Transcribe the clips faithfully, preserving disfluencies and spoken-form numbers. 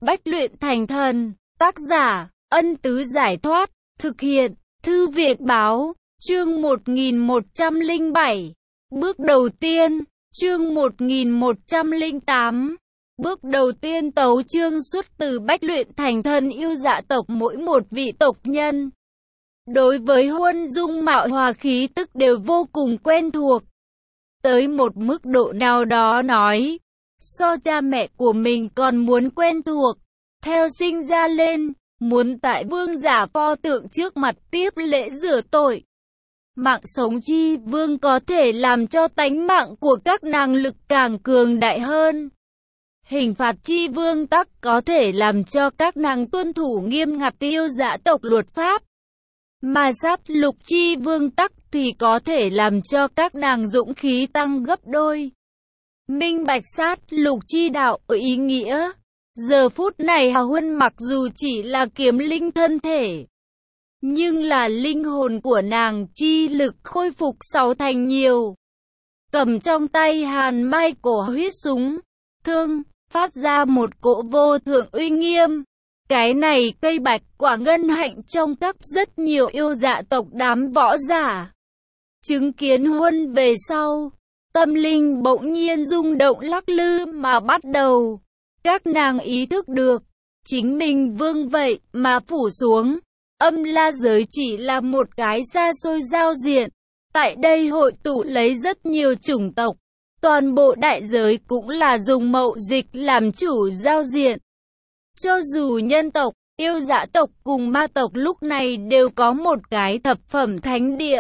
Bách luyện thành thần, tác giả, Ân Tứ Giải Thoát, thực hiện, Thư viện Báo, chương một nghìn một trăm lẻ bảy. Bước đầu tiên, chương một nghìn một trăm lẻ tám. Bước đầu tiên tấu chương xuất từ Bách luyện thành thần yêu dạ tộc mỗi một vị tộc nhân. Đối với Huân dung mạo hòa khí tức đều vô cùng quen thuộc. Tới một mức độ nào đó nói, so cha mẹ của mình còn muốn quen thuộc. Theo sinh ra lên, muốn tại vương giả pho tượng trước mặt tiếp lễ rửa tội. Mạng sống chi vương có thể làm cho tánh mạng của các nàng lực càng cường đại hơn. Hình phạt chi vương tắc có thể làm cho các nàng tuân thủ nghiêm ngặt yêu dạ tộc luật pháp. Mà sát lục chi vương tắc thì có thể làm cho các nàng dũng khí tăng gấp đôi. Minh bạch sát lục chi đạo ở ý nghĩa. Giờ phút này Hà Huân mặc dù chỉ là kiếm linh thân thể, nhưng là linh hồn của nàng chi lực khôi phục sáu thành nhiều. Cầm trong tay hàn mai cổ huyết súng, thương, phát ra một cỗ vô thượng uy nghiêm. Cái này cây bạch quả ngân hạnh trong các rất nhiều yêu dạ tộc đám võ giả. Chứng kiến Huân về sau, tâm linh bỗng nhiên rung động lắc lư mà bắt đầu. Các nàng ý thức được, chính mình vương vậy mà phủ xuống. Âm la giới chỉ là một cái xa xôi giao diện. Tại đây hội tụ lấy rất nhiều chủng tộc. Toàn bộ đại giới cũng là dùng mậu dịch làm chủ giao diện. Cho dù nhân tộc, yêu dã tộc cùng ma tộc lúc này đều có một cái thập phẩm thánh địa.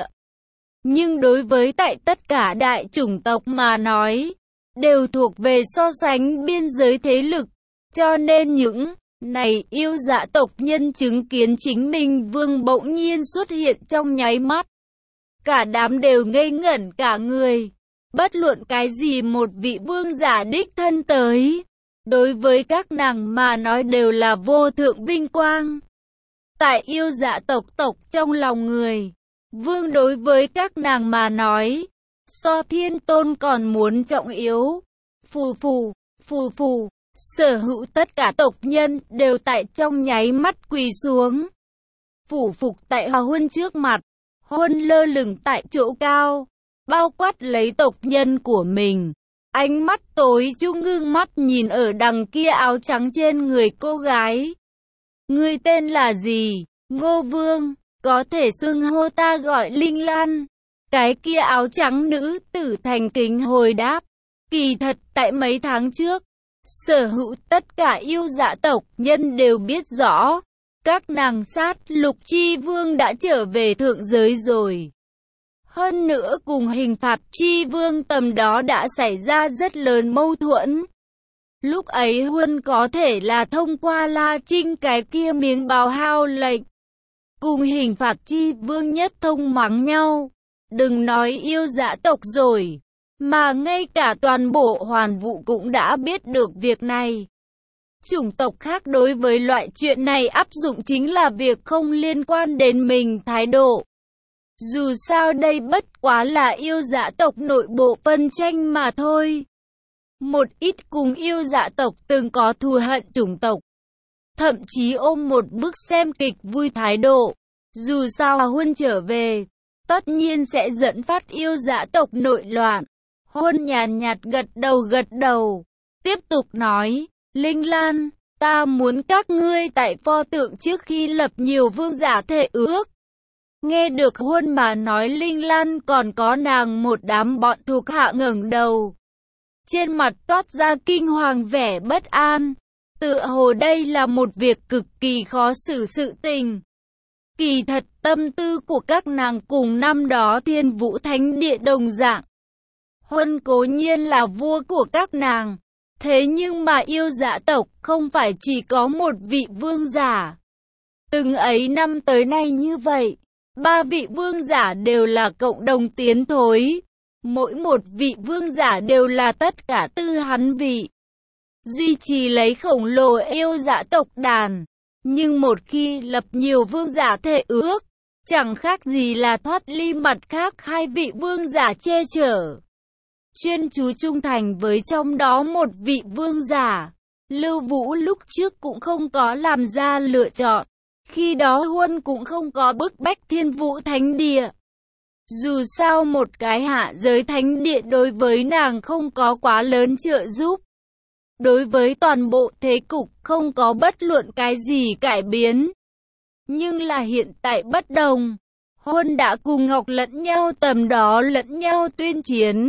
Nhưng đối với tại tất cả đại chủng tộc mà nói, đều thuộc về so sánh biên giới thế lực. Cho nên những này yêu dã tộc nhân chứng kiến chính mình vương bỗng nhiên xuất hiện trong nháy mắt. Cả đám đều ngây ngẩn cả người. Bất luận cái gì một vị vương giả đích thân tới, đối với các nàng mà nói đều là vô thượng vinh quang. Tại yêu dạ tộc tộc trong lòng người, vương đối với các nàng mà nói, so thiên tôn còn muốn trọng yếu. Phù phù, phù phù, sở hữu tất cả tộc nhân đều tại trong nháy mắt quỳ xuống. Phủ phục tại Hà Huân trước mặt, Huân lơ lửng tại chỗ cao, bao quát lấy tộc nhân của mình. Ánh mắt tối trung ngưng mắt nhìn ở đằng kia áo trắng trên người cô gái. Ngươi tên là gì? Ngô Vương, có thể xưng hô ta gọi Linh Lan. Cái kia áo trắng nữ tử thành kính hồi đáp. Kỳ thật tại mấy tháng trước, sở hữu tất cả yêu dạ tộc nhân đều biết rõ. Các nàng sát lục chi vương đã trở về thượng giới rồi. Hơn nữa cùng hình phạt chi vương tầm đó đã xảy ra rất lớn mâu thuẫn. Lúc ấy Huân có thể là thông qua La Trinh cái kia miếng bào hao lệnh. Cùng hình phạt chi vương nhất thông mắng nhau. Đừng nói yêu dã tộc rồi. Mà ngay cả toàn bộ hoàn vũ cũng đã biết được việc này. Chủng tộc khác đối với loại chuyện này áp dụng chính là việc không liên quan đến mình thái độ. Dù sao đây bất quá là yêu dã tộc nội bộ phân tranh mà thôi. Một ít cùng yêu dã tộc từng có thù hận chủng tộc. Thậm chí ôm một bức xem kịch vui thái độ. Dù sao Hà Huân trở về, tất nhiên sẽ dẫn phát yêu dã tộc nội loạn. Huân nhàn nhạt gật đầu gật đầu. Tiếp tục nói, Linh Lan, ta muốn các ngươi tại pho tượng trước khi lập nhiều vương giả thệ ước. Nghe được Huân mà nói Linh Lan còn có nàng một đám bọn thuộc hạ ngẩng đầu. Trên mặt toát ra kinh hoàng vẻ bất an. Tựa hồ đây là một việc cực kỳ khó xử sự tình. Kỳ thật tâm tư của các nàng cùng năm đó Thiên Vũ Thánh Địa đồng dạng. Huân cố nhiên là vua của các nàng. Thế nhưng mà yêu dã tộc không phải chỉ có một vị vương giả. Từng ấy năm tới nay như vậy. Ba vị vương giả đều là cộng đồng tiến thối. Mỗi một vị vương giả đều là tất cả tư hắn vị. Duy trì lấy khổng lồ yêu dã tộc đàn. Nhưng một khi lập nhiều vương giả thệ ước, chẳng khác gì là thoát ly mặt khác hai vị vương giả che chở. Chuyên chú trung thành với trong đó một vị vương giả. Lưu Vũ lúc trước cũng không có làm ra lựa chọn. Khi đó Huân cũng không có bức bách Thiên Vũ Thánh Địa. Dù sao một cái hạ giới thánh địa đối với nàng không có quá lớn trợ giúp. Đối với toàn bộ thế cục không có bất luận cái gì cải biến. Nhưng là hiện tại bất đồng. Huân đã cùng Ngọc lẫn nhau tầm đó lẫn nhau tuyên chiến.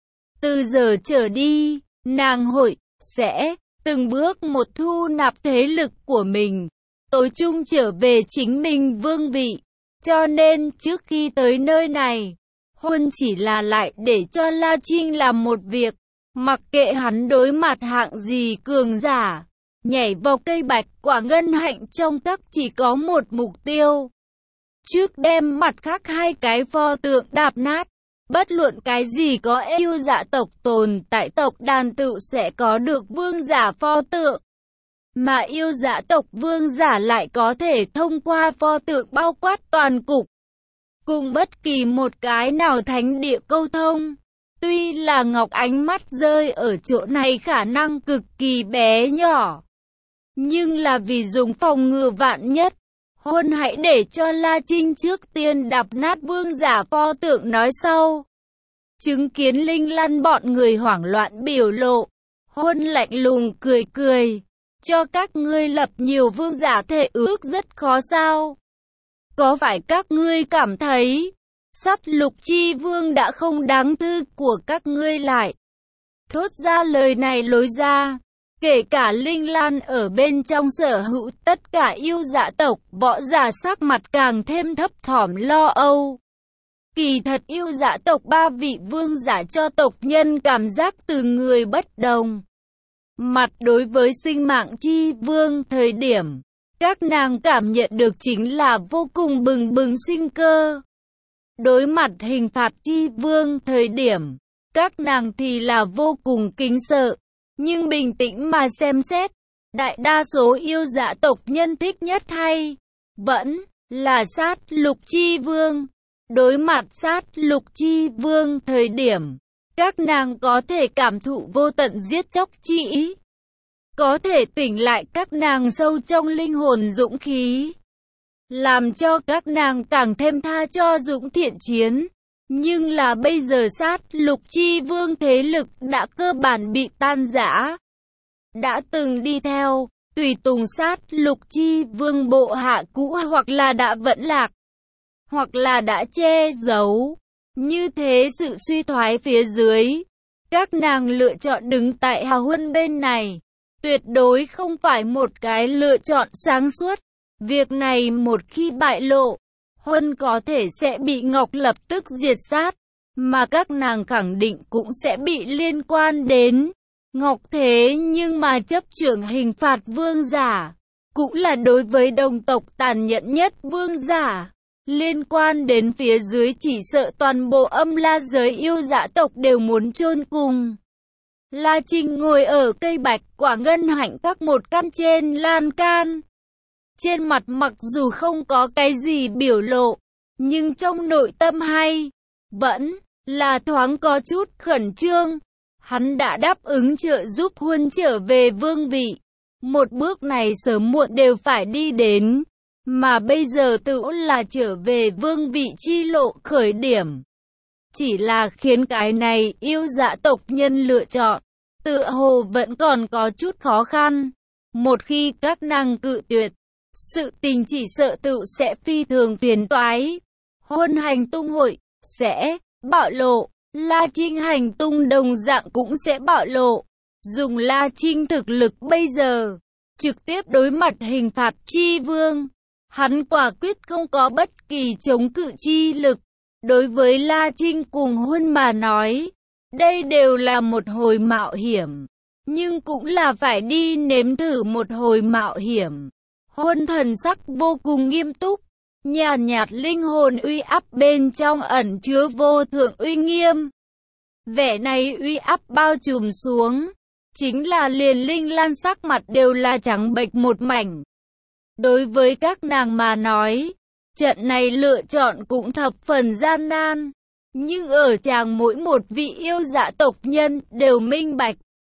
Từ giờ trở đi, nàng hội, sẽ, từng bước một thu nạp thế lực của mình. Tối chung trở về chính mình vương vị. Cho nên trước khi tới nơi này, Huân chỉ là lại để cho La Trinh làm một việc. Mặc kệ hắn đối mặt hạng gì cường giả, nhảy vào cây bạch quả ngân hạnh trong các chỉ có một mục tiêu. Trước đem mặt khác hai cái pho tượng đạp nát, bất luận cái gì có yêu dạ tộc tồn tại tộc đàn tự sẽ có được vương giả pho tượng. Mà yêu dạ tộc vương giả lại có thể thông qua pho tượng bao quát toàn cục, cùng bất kỳ một cái nào thánh địa câu thông. Tuy là Ngọc ánh mắt rơi ở chỗ này khả năng cực kỳ bé nhỏ, nhưng là vì dùng phòng ngừa vạn nhất, Huân hãy để cho La Trinh trước tiên đạp nát vương giả pho tượng nói sau. Chứng kiến Linh Lăn bọn người hoảng loạn biểu lộ, Huân lạnh lùng cười cười, cho các ngươi lập nhiều vương giả thể ước rất khó sao? Có phải các ngươi cảm thấy Sắt Lục Chi Vương đã không đáng thư của các ngươi lại? Thốt ra lời này lối ra, kể cả Linh Lan ở bên trong sở hữu tất cả yêu dạ tộc, võ giả sắc mặt càng thêm thấp thỏm lo âu. Kỳ thật yêu dạ tộc ba vị vương giả cho tộc nhân cảm giác từ người bất đồng. Mặt đối với sinh mạng chi vương thời điểm, các nàng cảm nhận được chính là vô cùng bừng bừng sinh cơ. Đối mặt hình phạt chi vương thời điểm, các nàng thì là vô cùng kính sợ. Nhưng bình tĩnh mà xem xét, đại đa số yêu dạ tộc nhân thích nhất hay vẫn là Sát Lục Chi Vương. Đối mặt Sát Lục Chi Vương thời điểm, các nàng có thể cảm thụ vô tận giết chóc chi ý, có thể tỉnh lại các nàng sâu trong linh hồn dũng khí, làm cho các nàng càng thêm tha cho dũng thiện chiến. Nhưng là bây giờ Sát Lục Chi Vương thế lực đã cơ bản bị tan rã. Đã từng đi theo, tùy tùng Sát Lục Chi Vương bộ hạ cũ hoặc là đã vẫn lạc, hoặc là đã che giấu. Như thế sự suy thoái phía dưới, các nàng lựa chọn đứng tại Hà Huân bên này, tuyệt đối không phải một cái lựa chọn sáng suốt. Việc này một khi bại lộ, Huân có thể sẽ bị Ngọc lập tức diệt sát, mà các nàng khẳng định cũng sẽ bị liên quan đến Ngọc. Thế nhưng mà chấp trưởng hình phạt vương giả, cũng là đối với đồng tộc tàn nhẫn nhất vương giả. Liên quan đến phía dưới chỉ sợ toàn bộ âm la giới yêu dạ tộc đều muốn chôn cùng. La Trinh ngồi ở cây bạch quả ngân hạnh các một căn trên lan can. Trên mặt mặc dù không có cái gì biểu lộ, nhưng trong nội tâm hay vẫn là thoáng có chút khẩn trương. Hắn đã đáp ứng trợ giúp Huân trở về vương vị. Một bước này sớm muộn đều phải đi đến, mà bây giờ tự là trở về vương vị chi lộ khởi điểm. Chỉ là khiến cái này yêu dạ tộc nhân lựa chọn, tựa hồ vẫn còn có chút khó khăn. Một khi các nàng cự tuyệt, sự tình chỉ sợ tự sẽ phi thường phiền toái. Huân hành tung hội sẽ bạo lộ, La Trinh hành tung đồng dạng cũng sẽ bạo lộ. Dùng La Trinh thực lực bây giờ, trực tiếp đối mặt hình phạt chi vương, hắn quả quyết không có bất kỳ chống cự chi lực. Đối với La Trinh cùng Huân mà nói, đây đều là một hồi mạo hiểm, nhưng cũng là phải đi nếm thử một hồi mạo hiểm. Huân thần sắc vô cùng nghiêm túc, nhàn nhạt, nhạt linh hồn uy áp bên trong ẩn chứa vô thượng uy nghiêm. Vẻ này uy áp bao trùm xuống, chính là liền Linh Lan sắc mặt đều là trắng bệch một mảnh. Đối với các nàng mà nói, trận này lựa chọn cũng thập phần gian nan, nhưng ở chàng mỗi một vị yêu dạ tộc nhân đều minh bạch.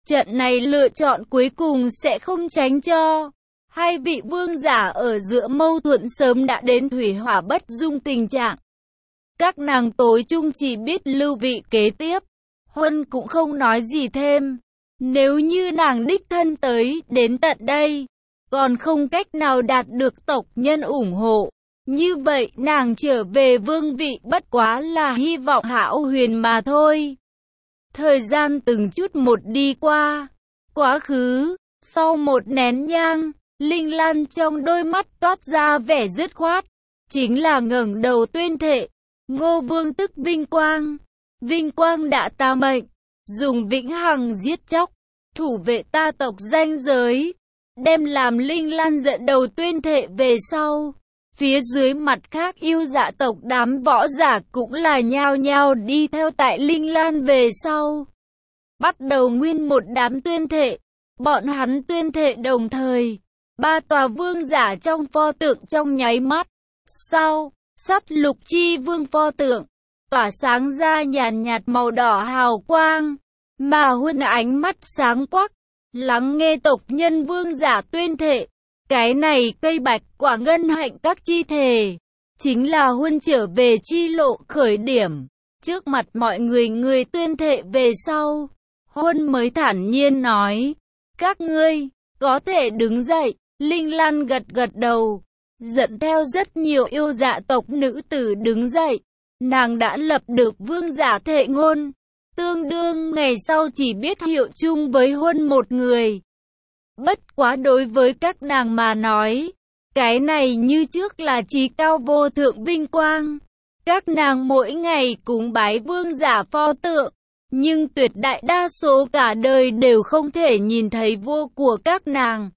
Trận này lựa chọn cuối cùng sẽ không tránh cho hai vị vương giả ở giữa mâu thuẫn sớm đã đến thủy hỏa bất dung tình trạng. Các nàng tối chung chỉ biết lưu vị kế tiếp. Huân cũng không nói gì thêm. Nếu như nàng đích thân tới đến tận đây, còn không cách nào đạt được tộc nhân ủng hộ, như vậy nàng trở về vương vị bất quá là hy vọng hão huyền mà thôi. Thời gian từng chút một đi qua. Quá khứ, sau một nén nhang, Linh Lan trong đôi mắt toát ra vẻ dứt khoát, chính là ngẩng đầu tuyên thệ, Ngô Vương tức vinh quang. Vinh quang đã ta mệnh, dùng vĩnh hằng giết chóc, thủ vệ ta tộc ranh giới, đem làm Linh Lan giận đầu tuyên thệ về sau. Phía dưới mặt khác yêu dạ tộc đám võ giả cũng là nhao nhao đi theo tại Linh Lan về sau. Bắt đầu nguyên một đám tuyên thệ, bọn hắn tuyên thệ đồng thời, ba tòa vương giả trong pho tượng trong nháy mắt. Sau, sắt lục chi vương pho tượng, tỏa sáng ra nhàn nhạt màu đỏ hào quang, mà Huân ánh mắt sáng quắc, lắng nghe tộc nhân vương giả tuyên thệ. Cái này cây bạch quả ngân hạnh các chi thể, chính là Huân trở về chi lộ khởi điểm. Trước mặt mọi người người tuyên thệ về sau, Huân mới thản nhiên nói, các ngươi, có thể đứng dậy. Linh Lan gật gật đầu, dẫn theo rất nhiều yêu dạ tộc nữ tử đứng dậy. Nàng đã lập được vương giả thệ ngôn, tương đương ngày sau chỉ biết hiệu chung với Huân một người. Bất quá đối với các nàng mà nói, cái này như trước là chí cao vô thượng vinh quang. Các nàng mỗi ngày cúng bái vương giả pho tượng, nhưng tuyệt đại đa số cả đời đều không thể nhìn thấy vua của các nàng.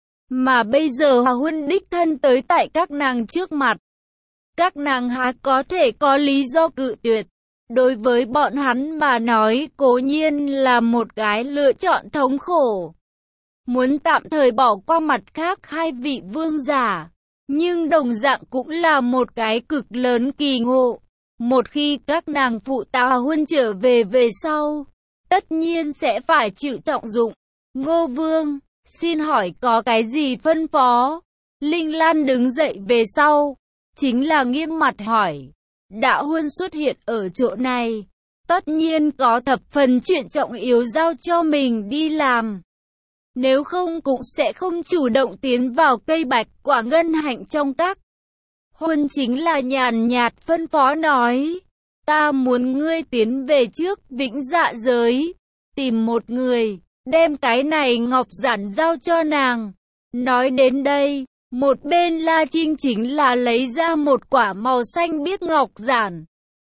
Mà bây giờ Huân đích thân tới tại các nàng trước mặt. Các nàng há có thể có lý do cự tuyệt. Đối với bọn hắn mà nói cố nhiên là một cái lựa chọn thống khổ. Muốn tạm thời bỏ qua mặt khác hai vị vương giả, nhưng đồng dạng cũng là một cái cực lớn kỳ ngộ. Một khi các nàng phụ tá Huân trở về về sau, tất nhiên sẽ phải chịu trọng dụng. Ngô Vương, xin hỏi có cái gì phân phó? Linh Lan đứng dậy về sau, chính là nghiêm mặt hỏi. Đã Huân xuất hiện ở chỗ này, tất nhiên có thập phần chuyện trọng yếu giao cho mình đi làm. Nếu không cũng sẽ không chủ động tiến vào cây bạch quả ngân hạnh trong các. Huân chính là nhàn nhạt phân phó nói, ta muốn ngươi tiến về trước vĩnh dạ giới, tìm một người, đem cái này ngọc giản giao cho nàng. Nói đến đây, một bên La Trinh chính là lấy ra một quả màu xanh biếc ngọc giản.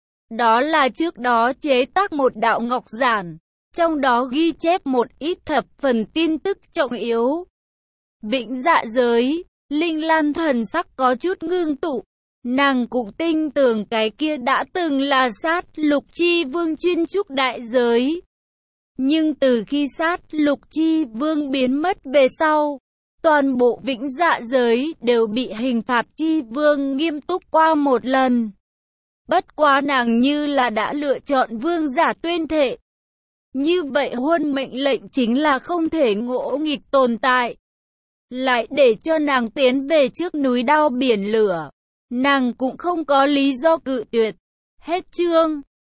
Đó là trước đó chế tác một đạo ngọc giản, trong đó ghi chép một ít thập phần tin tức trọng yếu. Vĩnh dạ giới, Linh Lan thần sắc có chút ngưng tụ. Nàng cũng tin tưởng cái kia đã từng là sát lục chi vương chuyên trúc đại giới. Nhưng từ khi sát lục chi vương biến mất về sau, toàn bộ vĩnh dạ giới đều bị hình phạt chi vương nghiêm túc qua một lần. Bất quá nàng như là đã lựa chọn vương giả tuyên thệ. Như vậy Huân mệnh lệnh chính là không thể ngỗ nghịch tồn tại. Lại để cho nàng tiến về trước núi đao biển lửa. Nàng cũng không có lý do cự tuyệt. Hết chương.